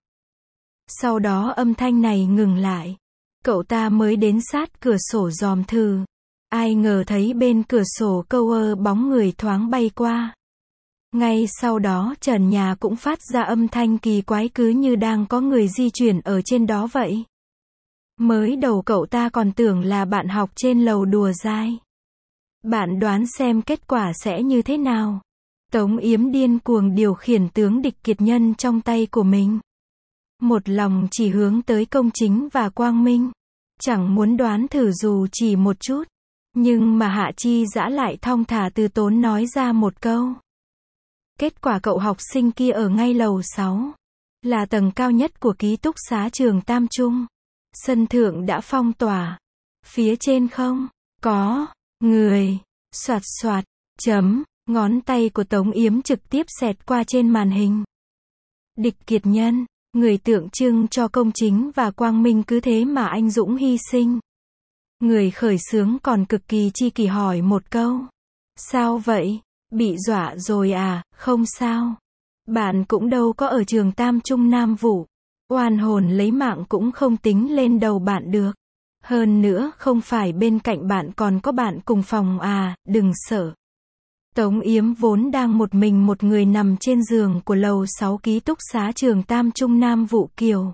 S1: Sau đó âm thanh này ngừng lại. Cậu ta mới đến sát cửa sổ dòm thử. Ai ngờ thấy bên cửa sổ câu bóng người thoáng bay qua. Ngay sau đó trần nhà cũng phát ra âm thanh kỳ quái cứ như đang có người di chuyển ở trên đó vậy. Mới đầu cậu ta còn tưởng là bạn học trên lầu đùa dai. Bạn đoán xem kết quả sẽ như thế nào? Tống Yếm điên cuồng điều khiển tướng địch kiệt nhân trong tay của mình. Một lòng chỉ hướng tới công chính và quang minh. Chẳng muốn đoán thử dù chỉ một chút. Nhưng mà Hạ Chi Dã lại thong thả từ tốn nói ra một câu. Kết quả cậu học sinh kia ở ngay lầu 6. Là tầng cao nhất của ký túc xá trường Tam Trung. Sân thượng đã phong tỏa. Phía trên không có người. Soạt soạt. Chấm. Ngón tay của Tống Yếm trực tiếp xẹt qua trên màn hình. Địch kiệt nhân. Người tượng trưng cho công chính và quang minh cứ thế mà anh dũng hy sinh. Người khởi xướng còn cực kỳ chi kỷ hỏi một câu. Sao vậy? Bị dọa rồi à? Không sao. Bạn cũng đâu có ở trường Tam Trung Nam Vũ. Oan hồn lấy mạng cũng không tính lên đầu bạn được. Hơn nữa không phải bên cạnh bạn còn có bạn cùng phòng à, đừng sợ. Tống Yếm vốn đang một mình một người nằm trên giường của lầu 6 ký túc xá trường Tam Trung Nam Vũ Kiều.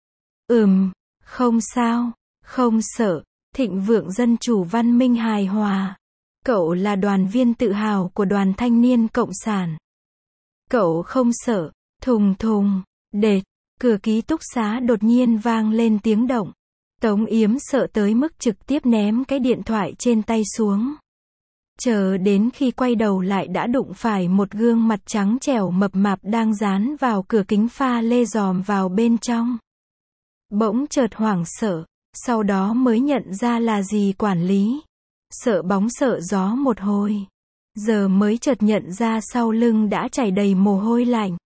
S1: Không sao, không sợ, thịnh vượng dân chủ văn minh hài hòa. Cậu là đoàn viên tự hào của đoàn thanh niên cộng sản. Cậu không sợ, thùng thùng, đệt, cửa ký túc xá đột nhiên vang lên tiếng động. Tống Yếm sợ tới mức trực tiếp ném cái điện thoại trên tay xuống. Chờ đến khi quay đầu lại đã đụng phải một gương mặt trắng trẻo mập mạp đang dán vào cửa kính pha lê dòm vào bên trong. Bỗng chợt hoảng sợ, sau đó mới nhận ra là dì quản lý. Sợ bóng sợ gió một hồi. Giờ mới chợt nhận ra sau lưng đã chảy đầy mồ hôi lạnh.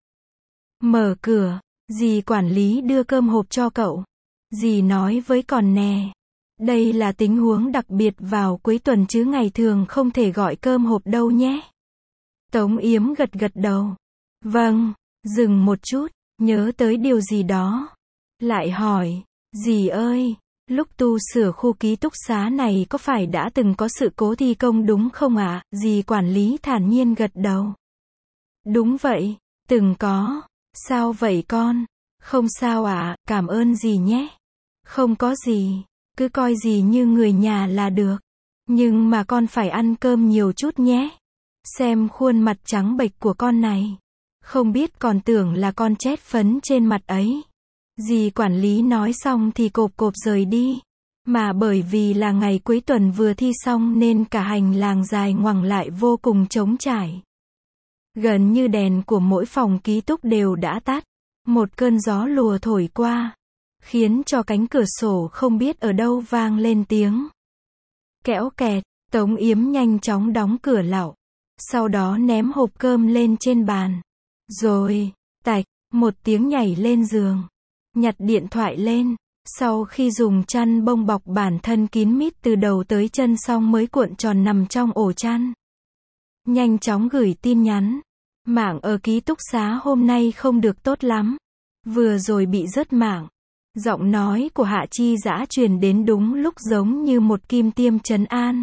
S1: Mở cửa, dì quản lý đưa cơm hộp cho cậu. Dì nói với con nè. Đây là tình huống đặc biệt vào cuối tuần chứ ngày thường không thể gọi cơm hộp đâu nhé. Tống Yếm gật gật đầu. Vâng, dừng một chút, nhớ tới điều gì đó. Lại hỏi, dì ơi, lúc tu sửa khu ký túc xá này có phải đã từng có sự cố thi công đúng không ạ? Dì quản lý thản nhiên gật đầu. Đúng vậy, từng có. Sao vậy con? Không sao ạ, cảm ơn dì nhé. Không có gì. Cứ coi gì như người nhà là được. Nhưng mà con phải ăn cơm nhiều chút nhé. Xem khuôn mặt trắng bệch của con này. Không biết còn tưởng là con chét phấn trên mặt ấy. Dì quản lý nói xong thì cộp cộp rời đi. Mà bởi vì là ngày cuối tuần vừa thi xong nên cả hành lang dài ngoằng lại vô cùng trống trải. Gần như đèn của mỗi phòng ký túc đều đã tắt. Một cơn gió lùa thổi qua. Khiến cho cánh cửa sổ không biết ở đâu vang lên tiếng. Kẽo kẹt, Tống Yếm nhanh chóng đóng cửa lạo. Sau đó ném hộp cơm lên trên bàn. Rồi, tạch, một tiếng nhảy lên giường. Nhặt điện thoại lên. Sau khi dùng chăn bông bọc bản thân kín mít từ đầu tới chân xong mới cuộn tròn nằm trong ổ chăn. Nhanh chóng gửi tin nhắn. Mạng ở ký túc xá hôm nay không được tốt lắm. Vừa rồi bị rớt mạng. Giọng nói của Hạ Chi Dã truyền đến đúng lúc giống như một kim tiêm trấn an.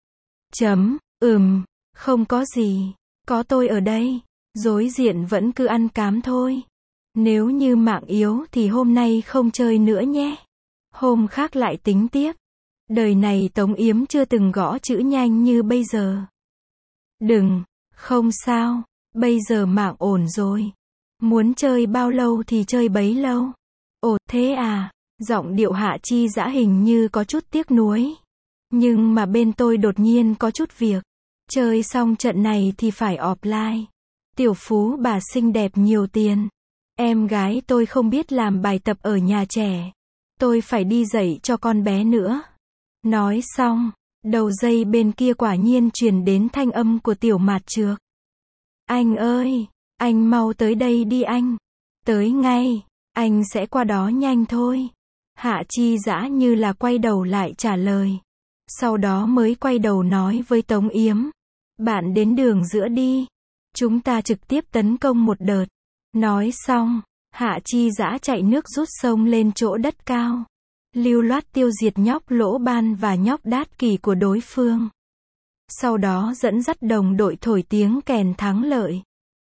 S1: Không có gì. Có tôi ở đây. Đối diện vẫn cứ ăn cám thôi. Nếu như mạng yếu thì hôm nay không chơi nữa nhé. Hôm khác lại tính tiếp. Đời này Tống Yếm chưa từng gõ chữ nhanh như bây giờ. Đừng, không sao. Bây giờ mạng ổn rồi. Muốn chơi bao lâu thì chơi bấy lâu. Ồ, thế à, giọng điệu Hạ Chi Dã hình như có chút tiếc nuối. Nhưng mà bên tôi đột nhiên có chút việc. Chơi xong trận này thì phải offline. Tiểu phú bà xinh đẹp nhiều tiền. Em gái tôi không biết làm bài tập ở nhà trẻ. Tôi phải đi dạy cho con bé nữa. Nói xong, đầu dây bên kia quả nhiên truyền đến thanh âm của Tiểu Mạt Trược. Anh ơi, anh mau tới đây đi anh. Tới ngay. Anh sẽ qua đó nhanh thôi. Hạ Chi Dã như là quay đầu lại trả lời. Sau đó mới quay đầu nói với Tống Yếm. Bạn đến đường giữa đi. Chúng ta trực tiếp tấn công một đợt. Nói xong, Hạ Chi Dã chạy nước rút sông lên chỗ đất cao. Lưu loát tiêu diệt nhóc Lỗ Ban và nhóc Đát Kỳ của đối phương. Sau đó dẫn dắt đồng đội thổi tiếng kèn thắng lợi.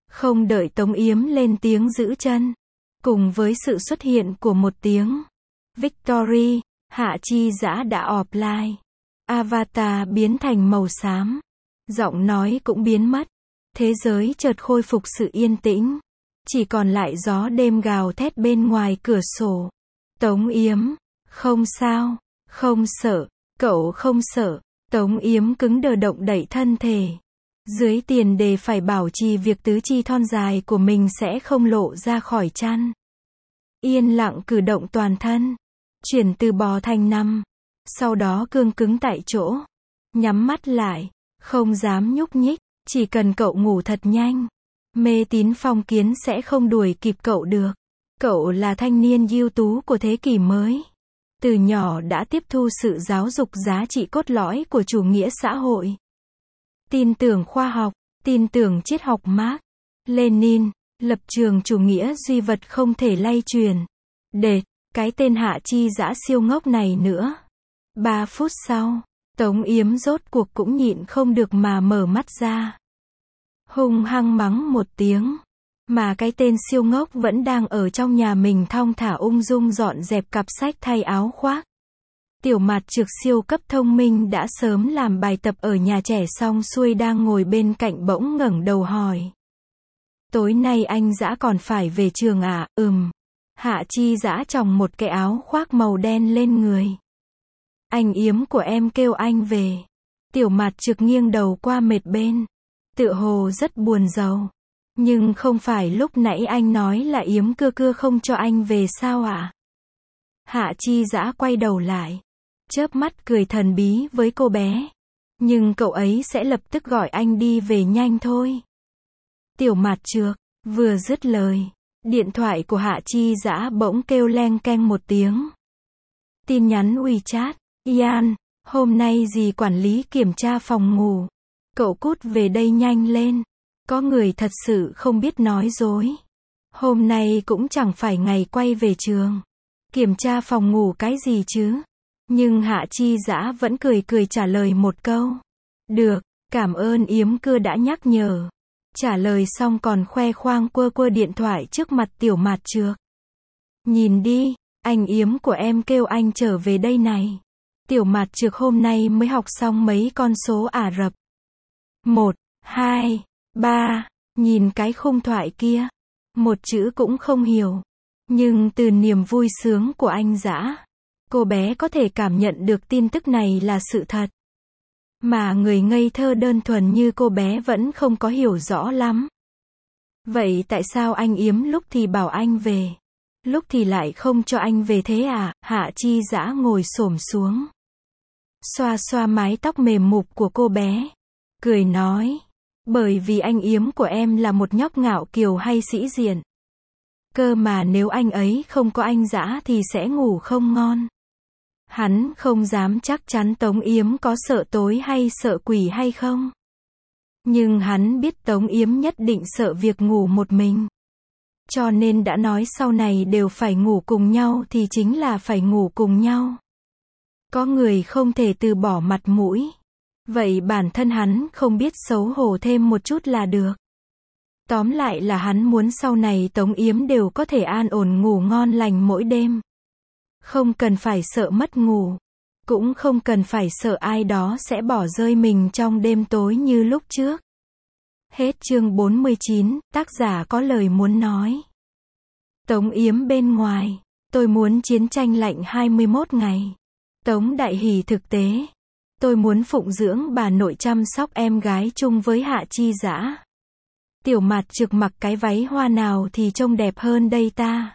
S1: Không đợi Tống Yếm lên tiếng giữ chân. Cùng với sự xuất hiện của một tiếng Victory, Hạ Chi Dã đã offline. Avatar biến thành màu xám. Giọng nói cũng biến mất. Thế giới chợt khôi phục sự yên tĩnh. Chỉ còn lại gió đêm gào thét bên ngoài cửa sổ. Tống Yếm, không sao, không sợ, cậu không sợ. Tống Yếm cứng đờ động đậy thân thể. Dưới tiền đề phải bảo trì việc tứ chi thon dài của mình sẽ không lộ ra khỏi chăn. Yên lặng cử động toàn thân. Chuyển từ bò thành nằm. Sau đó cương cứng tại chỗ. Nhắm mắt lại. Không dám nhúc nhích. Chỉ cần cậu ngủ thật nhanh. Mê tín phong kiến sẽ không đuổi kịp cậu được. Cậu là thanh niên ưu tú của thế kỷ mới. Từ nhỏ đã tiếp thu sự giáo dục giá trị cốt lõi của chủ nghĩa xã hội. Tin tưởng khoa học, tin tưởng triết học Mác Lênin, lập trường chủ nghĩa duy vật không thể lay truyền. Đệt, cái tên Hạ Chi Dã siêu ngốc này nữa. 3 phút sau, Tống Yếm rốt cuộc cũng nhịn không được mà mở mắt ra. Hung hăng mắng một tiếng. Mà cái tên siêu ngốc vẫn đang ở trong nhà mình thong thả ung dung dọn dẹp cặp sách thay áo khoác. Tiểu Mạt Trược siêu cấp thông minh đã sớm làm bài tập ở nhà trẻ xong xuôi đang ngồi bên cạnh bỗng ngẩng đầu hỏi. Tối nay anh Dã còn phải về trường à? Hạ Chi Dã chòng một cái áo khoác màu đen lên người. Anh Yếm của em kêu anh về. Tiểu Mạt Trược nghiêng đầu qua một bên. Tựa hồ rất buồn rầu. Nhưng không phải lúc nãy anh nói là Yếm cưa không cho anh về sao ạ? Hạ Chi Dã quay đầu lại. Chớp mắt cười thần bí với cô bé. Nhưng cậu ấy sẽ lập tức gọi anh đi về nhanh thôi. Tiểu Mạt Trược, vừa dứt lời. Điện thoại của Hạ Chi Dã bỗng kêu leng keng một tiếng. Tin nhắn WeChat. Ian, hôm nay dì quản lý kiểm tra phòng ngủ. Cậu cút về đây nhanh lên. Có người thật sự không biết nói dối. Hôm nay cũng chẳng phải ngày quay về trường. Kiểm tra phòng ngủ cái gì chứ? Nhưng Hạ Chi Dã vẫn cười trả lời một câu. Được, cảm ơn Yếm cưa đã nhắc nhở. Trả lời xong còn khoe khoang quơ điện thoại trước mặt Tiểu Mạt Trược. Nhìn đi, anh Yếm của em kêu anh trở về đây này. Tiểu Mạt Trược hôm nay mới học xong mấy con số Ả Rập. 1, 2, 3, nhìn cái khung thoại kia. Một chữ cũng không hiểu. Nhưng từ niềm vui sướng của anh Dã, cô bé có thể cảm nhận được tin tức này là sự thật. Mà người ngây thơ đơn thuần như cô bé vẫn không có hiểu rõ lắm. Vậy tại sao anh Yếm lúc thì bảo anh về, lúc thì lại không cho anh về thế à? Hạ Chi Dã ngồi xổm xuống. Xoa xoa mái tóc mềm mục của cô bé. Cười nói. Bởi vì anh Yếm của em là một nhóc ngạo kiều hay sĩ diện. Cơ mà nếu anh ấy không có anh Dã thì sẽ ngủ không ngon. Hắn không dám chắc chắn Tống Yếm có sợ tối hay sợ quỷ hay không. Nhưng hắn biết Tống Yếm nhất định sợ việc ngủ một mình. Cho nên đã nói sau này đều phải ngủ cùng nhau thì chính là phải ngủ cùng nhau. Có người không thể từ bỏ mặt mũi. Vậy bản thân hắn không biết xấu hổ thêm một chút là được. Tóm lại là hắn muốn sau này Tống Yếm đều có thể an ổn ngủ ngon lành mỗi đêm. Không cần phải sợ mất ngủ. Cũng không cần phải sợ ai đó sẽ bỏ rơi mình trong đêm tối như lúc trước. Hết chương 49, tác giả có lời muốn nói. Tống Yếm bên ngoài. Tôi muốn chiến tranh lạnh 21 ngày. Tống Đại Hỷ thực tế. Tôi muốn phụng dưỡng bà nội chăm sóc em gái chung với Hạ Chi Dã. Tiểu Mạt Trược mặc cái váy hoa nào thì trông đẹp hơn đây ta.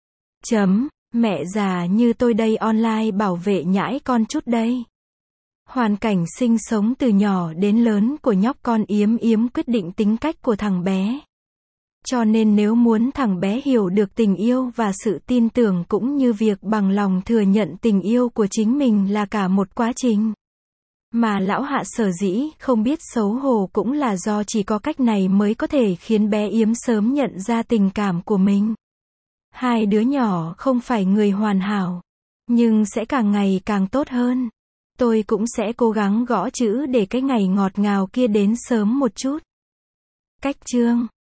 S1: Mẹ già như tôi đây online bảo vệ nhãi con chút đây. Hoàn cảnh sinh sống từ nhỏ đến lớn của nhóc con Yếm quyết định tính cách của thằng bé. Cho nên nếu muốn thằng bé hiểu được tình yêu và sự tin tưởng cũng như việc bằng lòng thừa nhận tình yêu của chính mình là cả một quá trình. Mà lão Hạ sở dĩ không biết xấu hổ cũng là do chỉ có cách này mới có thể khiến bé Yếm sớm nhận ra tình cảm của mình. Hai đứa nhỏ không phải người hoàn hảo, nhưng sẽ càng ngày càng tốt hơn. Tôi cũng sẽ cố gắng gõ chữ để cái ngày ngọt ngào kia đến sớm một chút. Cách chương